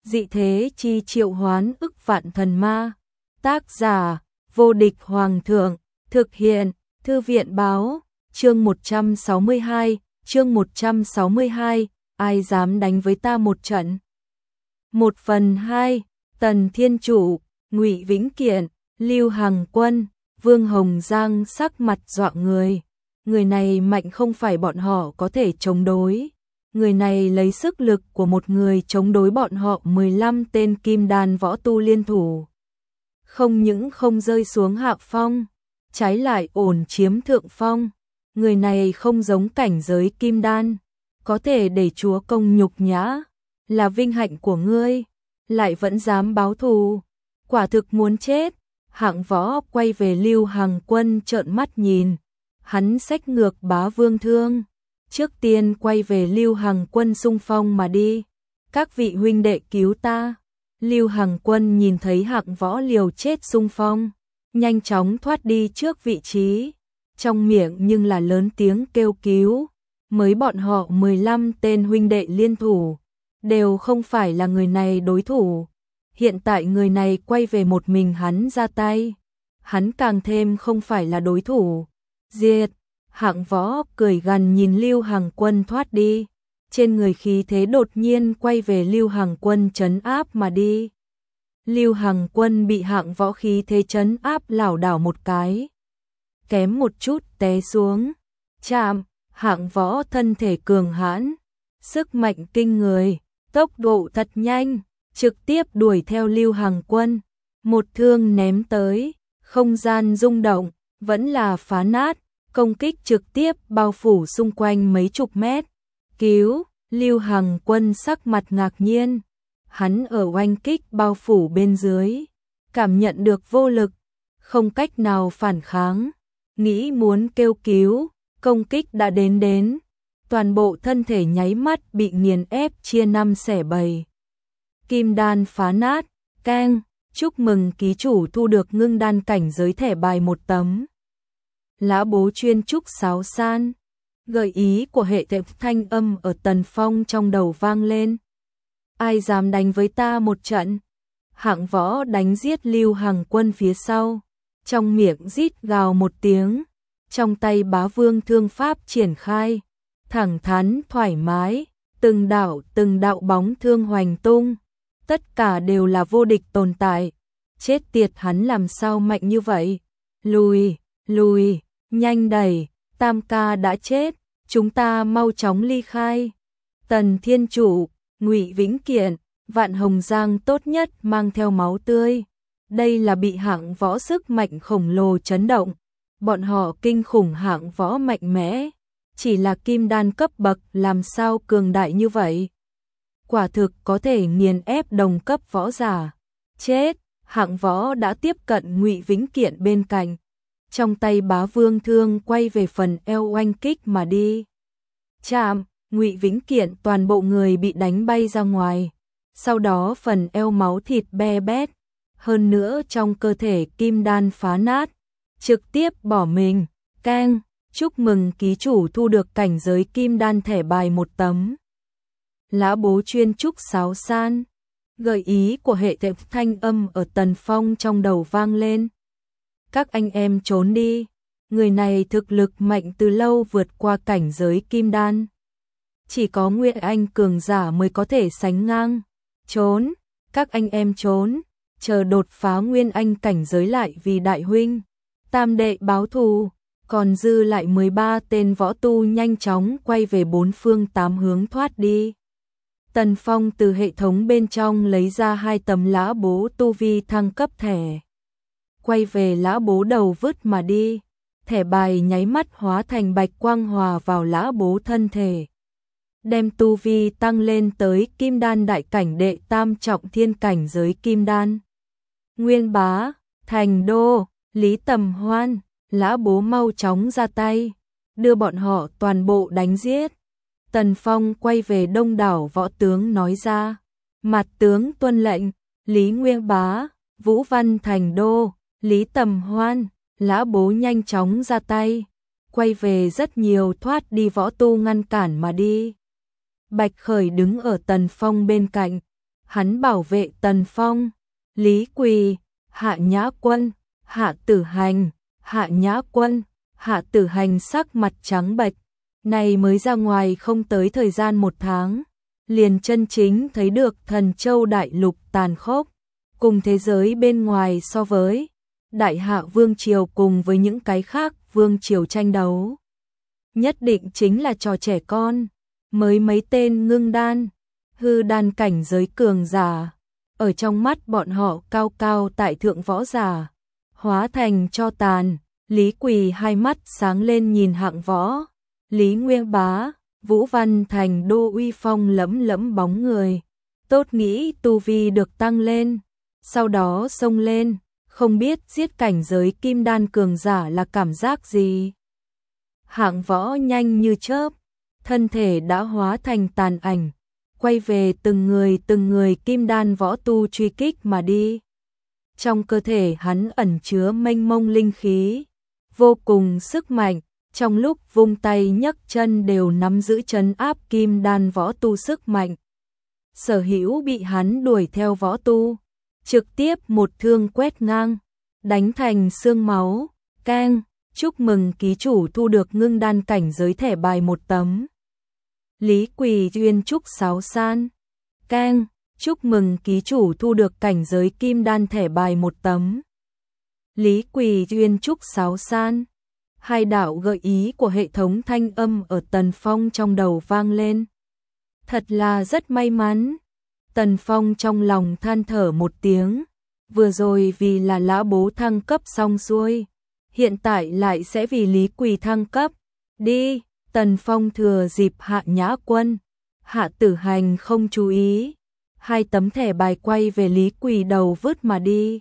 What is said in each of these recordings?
Dị thế chi triệu hoán ức vạn thần ma. Tác giả, vô địch hoàng thượng. Thực hiện, Thư viện báo. Chương 162, ai dám đánh với ta một trận. 1/2, Tần Thiên Chủ, Ngụy Vĩnh Kiện, Lưu Hằng Quân, Vương Hồng Giang sắc mặt dọa người. Người này mạnh không phải bọn họ có thể chống đối. Người này lấy sức lực của một người chống đối bọn họ 15 tên kim đan võ tu liên thủ. Không những không rơi xuống hạ phong, trái lại ổn chiếm thượng phong. Người này không giống cảnh giới kim đan, có thể để chúa công nhục nhã, là vinh hạnh của ngươi, lại vẫn dám báo thù, quả thực muốn chết. Hạng Võ quay về Lưu Hằng Quân trợn mắt nhìn, hắn xách ngược Bá Vương thương, trước tiên quay về Lưu Hằng Quân xung phong mà đi. Các vị huynh đệ cứu ta. Lưu Hằng Quân nhìn thấy Hạng Võ liều chết xung phong, nhanh chóng thoát đi trước vị trí, trong miệng nhưng là lớn tiếng kêu cứu. Mới bọn họ 15 tên huynh đệ liên thủ, đều không phải là người này đối thủ. Hiện tại người này quay về một mình hắn ra tay, hắn càng thêm không phải là đối thủ. Diệt! Hạng Võ cười gằn nhìn Lưu Hằng Quân thoát đi, trên người khí thế đột nhiên quay về Lưu Hằng Quân trấn áp mà đi. Lưu Hằng Quân bị Hạng Võ khí thế trấn áp lảo đảo một cái, kém một chút té xuống. Chạm! Hạng Võ thân thể cường hãn, sức mạnh kinh người, tốc độ thật nhanh, trực tiếp đuổi theo Lưu Hằng Quân, một thương ném tới, không gian rung động, vẫn là phá nát, công kích trực tiếp bao phủ xung quanh mấy chục mét. Cứu! Lưu Hằng Quân sắc mặt ngạc nhiên, hắn ở oanh kích bao phủ bên dưới, cảm nhận được vô lực, không cách nào phản kháng, nghĩ muốn kêu cứu, công kích đã đến, toàn bộ thân thể nháy mắt bị nghiền ép chia 5 xẻ 7. Kim đan phá nát, keng, chúc mừng ký chủ thu được ngưng đan cảnh giới thẻ bài 1 tấm. Lã Bố chuyên trúc sáo san, gợi ý của hệ thống thanh âm ở Tần Phong trong đầu vang lên. Ai dám đánh với ta một trận? Hạng Võ đánh giết Lưu Hằng Quân phía sau, trong miệng rít gào một tiếng, trong tay Bá Vương thương pháp triển khai, thẳng thắn thoải mái, từng đạo bóng thương hoành tung, tất cả đều là vô địch tồn tại. Chết tiệt, hắn làm sao mạnh như vậy? Lùi, nhanh đẩy, Tam ca đã chết, chúng ta mau chóng ly khai. Tần Thiên Chủ, Ngụy Vĩnh Kiện, Vạn Hồng Giang tốt nhất mang theo máu tươi. Đây là bị Hạng Võ sức mạnh khổng lồ chấn động. Bọn họ kinh khủng, Hạng Võ mạnh mẽ, chỉ là kim đan cấp bậc làm sao cường đại như vậy? Quả thực có thể nghiền ép đồng cấp võ giả. Chết! Hạng Võ đã tiếp cận Ngụy Vĩnh Kiện bên cạnh, trong tay Bá Vương thương quay về phần eo oanh kích mà đi. Chạm! Ngụy Vĩnh Kiện toàn bộ người bị đánh bay ra ngoài, sau đó phần eo máu thịt be bét, hơn nữa trong cơ thể kim đan phá nát, trực tiếp bỏ mình. Keng! Chúc mừng ký chủ thu được cảnh giới kim đan thẻ bài 1 tấm. Lã Bố chuyên trúc sáo san, gợi ý của hệ thống thanh âm ở Tần Phong trong đầu vang lên. Các anh em trốn đi, người này thực lực mạnh từ lâu vượt qua cảnh giới kim đan. Chỉ có Nguyên Anh cường giả mới có thể sánh ngang. Trốn, các anh em trốn, chờ đột phá Nguyên Anh cảnh giới lại vì đại huynh, tam đệ báo thù. Còn dư lại 13 tên võ tu nhanh chóng quay về 4 phương 8 hướng thoát đi. Tần Phong từ hệ thống bên trong lấy ra 2 tấm Lã Bố tu vi thăng cấp thẻ, quay về Lã Bố đầu vứt mà đi. Thẻ bài nháy mắt hóa thành bạch quang hòa vào Lã Bố thân thể, đem tu vi tăng lên tới kim đan đại cảnh đệ tam trọng thiên cảnh giới kim đan. Nguyên Bá, Thành Đô, Lý Tầm Hoan, Lã Bố mau chóng ra tay, đưa bọn họ toàn bộ đánh giết. Tần Phong quay về đông đảo võ tướng nói ra, mặt tướng tuân lệnh. Lý Nguyên Bá, Vũ Văn Thành Đô, Lý Tầm Hoan, Lã Bố nhanh chóng ra tay, quay về rất nhiều thoát đi võ tu ngăn cản mà đi. Bạch Khởi đứng ở Tần Phong bên cạnh, hắn bảo vệ Tần Phong, Lý Quỳ, Hạ Nhã Quân, Hạ Tử Hành, Hạ Nhã Quân, Hạ Tử Hành sắc mặt trắng bệch, này mới ra ngoài không tới thời gian 1 tháng, liền chân chính thấy được Thần Châu đại lục tàn khốc, cùng thế giới bên ngoài so với Đại Hạ Vương Triều cùng với những cái khác Vương Triều tranh đấu. Nhất định chính là trò trẻ con, mới mấy tên ngưng đan, hư đan cảnh giới cường giả, ở trong mắt bọn họ cao cao tại thượng võ giả, hóa thành tro tàn. Lý Quỳ hai mắt sáng lên nhìn Hạng Võ, Lý Nguyên Bá, Vũ Văn Thành đô uy phong lẫm lẫm bóng người, tốt nghĩ tu vi được tăng lên, sau đó xông lên, không biết giết cảnh giới kim đan cường giả là cảm giác gì. Hạng Võ nhanh như chớp, thân thể đã hóa thành tàn ảnh, quay về từng người kim đan võ tu truy kích mà đi. Trong cơ thể hắn ẩn chứa mênh mông linh khí, vô cùng sức mạnh, trong lúc vung tay nhấc chân đều nắm giữ trấn áp kim đan võ tu sức mạnh. Sở hữu bị hắn đuổi theo võ tu, trực tiếp một thương quét ngang, đánh thành xương máu. Keng, chúc mừng ký chủ thu được ngưng đan cảnh giới thẻ bài 1 tấm. Lý Quỳ duyên trúc sáo san. Keng, chúc mừng ký chủ thu được cảnh giới kim đan thẻ bài 1 tấm. Lý Quỳ duyên trúc sáo san. Hai đạo gợi ý của hệ thống thanh âm ở Tần Phong trong đầu vang lên. Thật là rất may mắn. Tần Phong trong lòng than thở một tiếng. Vừa rồi vì là lão bố thăng cấp xong xuôi, hiện tại lại sẽ vì Lý Quỳ thăng cấp. Đi, Tần Phong thừa dịp Hạ Nhã Quân, Hạ Tử Hành không chú ý, 2 tấm thẻ bài quay về Lý Quỳ đầu vứt mà đi.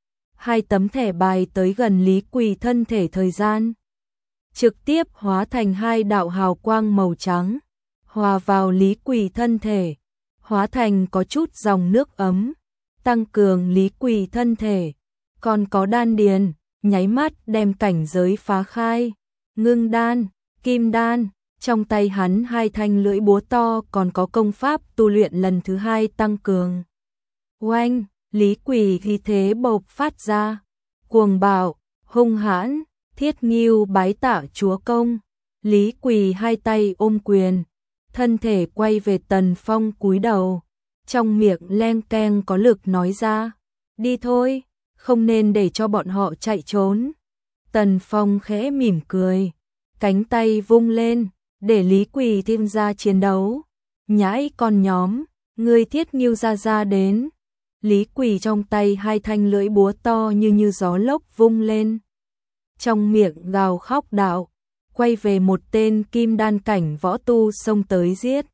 2 tấm thẻ bài tới gần Lý Quỳ thân thể thời gian, trực tiếp hóa thành 2 đạo hào quang màu trắng, hòa vào Lý Quỳ thân thể, hóa thành có chút dòng nước ấm, tăng cường Lý Quỳ thân thể, còn có đan điền, nháy mắt đem cảnh giới phá khai, ngưng đan, kim đan, trong tay hắn 2 thanh lưỡi búa to còn có công pháp tu luyện lần thứ 2 tăng cường. Oanh, Lý Quỳ khí thế bộc phát ra, cuồng bạo, hung hãn, Thiết Ngưu bái tạ chúa công. Lý Quỳ 2 tay ôm quyền, thân thể quay về Tần Phong cúi đầu, trong miệng leng keng có lực nói ra, đi thôi, không nên để cho bọn họ chạy trốn. Tần Phong khẽ mỉm cười, cánh tay vung lên, để Lý Quỳ thêm ra chiến đấu. Nhãi con nhóm, ngươi Thiết Ngưu ra đến. Lý Quỳ trong tay 2 thanh lưỡi búa to như gió lốc vung lên, trong miệng gào khóc đạo, quay về một tên kim đan cảnh võ tu xông tới giết.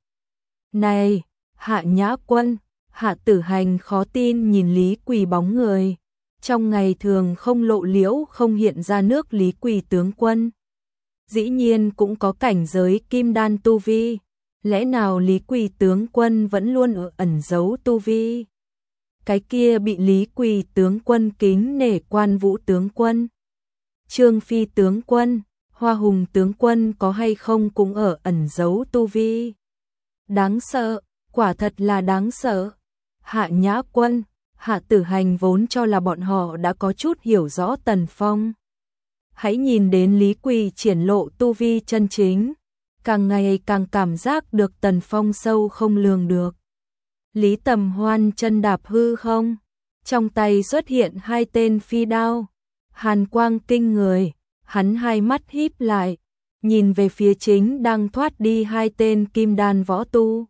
Này, Hạ Nhã Quân, Hạ Tử Hành khó tin nhìn Lý Quỳ bóng người, trong ngày thường không lộ liễu không hiện ra nước Lý Quỳ tướng quân. Dĩ nhiên cũng có cảnh giới kim đan tu vi, lẽ nào Lý Quỳ tướng quân vẫn luôn ẩn giấu tu vi? Cái kia bị Lý Quỳ tướng quân kính nể Quan Vũ tướng quân, Trương Phi tướng quân, Hoa Hùng tướng quân có hay không cũng ở ẩn giấu tu vi. Đáng sợ, quả thật là đáng sợ. Hạ Nhã Quân, Hạ Tử Hành vốn cho là bọn họ đã có chút hiểu rõ Tần Phong. Hãy nhìn đến Lý Quỳ triển lộ tu vi chân chính, càng ngày càng cảm giác được Tần Phong sâu không lường được. Lý Tầm Hoan chân đạp hư không, trong tay xuất hiện 2 tên phi đao, hàn quang kinh người, hắn 2 mắt híp lại, nhìn về phía chính đang thoát đi 2 tên kim đan võ tu.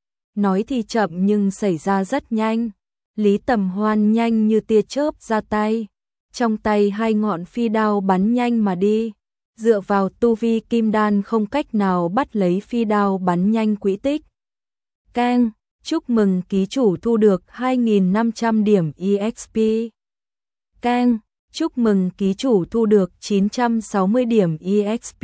Nói thì chậm nhưng xảy ra rất nhanh, Lý Tầm Hoan nhanh như tia chớp ra tay, trong tay 2 ngọn phi đao bắn nhanh mà đi, dựa vào tu vi kim đan không cách nào bắt lấy phi đao bắn nhanh quỹ tích. Keng, chúc mừng ký chủ thu được 2.500 điểm EXP. Keng, chúc mừng ký chủ thu được 960 điểm EXP.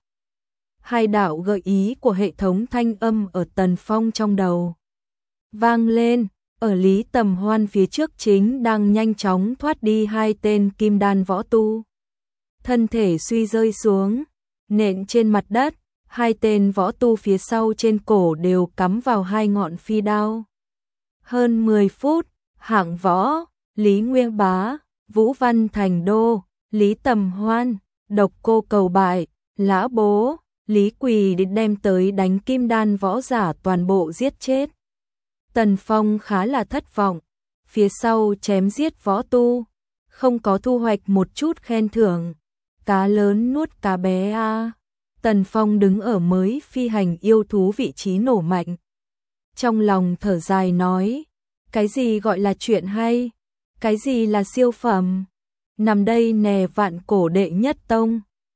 2 đạo gợi ý của hệ thống thanh âm ở Tần Phong trong đầu vang lên, ở Lý Tầm Hoan phía trước chính đang nhanh chóng thoát đi 2 tên kim đan võ tu. Thân thể suy rơi xuống, nện trên mặt đất, 2 tên võ tu phía sau trên cổ đều cắm vào 2 ngọn phi đao. Hơn 10 phút, hạng võ, Lý Nguyên Bá, Vũ Văn Thành Đô, Lý Tầm Hoan, Độc Cô Cầu Bại, Lã Bố, Lý Quỳ đem tới đánh kim đan võ giả toàn bộ giết chết. Tần Phong khá là thất vọng, phía sau chém giết võ tu, không có thu hoạch một chút khen thưởng, cá lớn nuốt cá bé a. Tần Phong đứng ở mới phi hành yêu thú vị trí nổ mạnh. Trong lòng thở dài nói, cái gì gọi là chuyện hay, cái gì là siêu phẩm, nằm đây nè vạn cổ đệ nhất tông.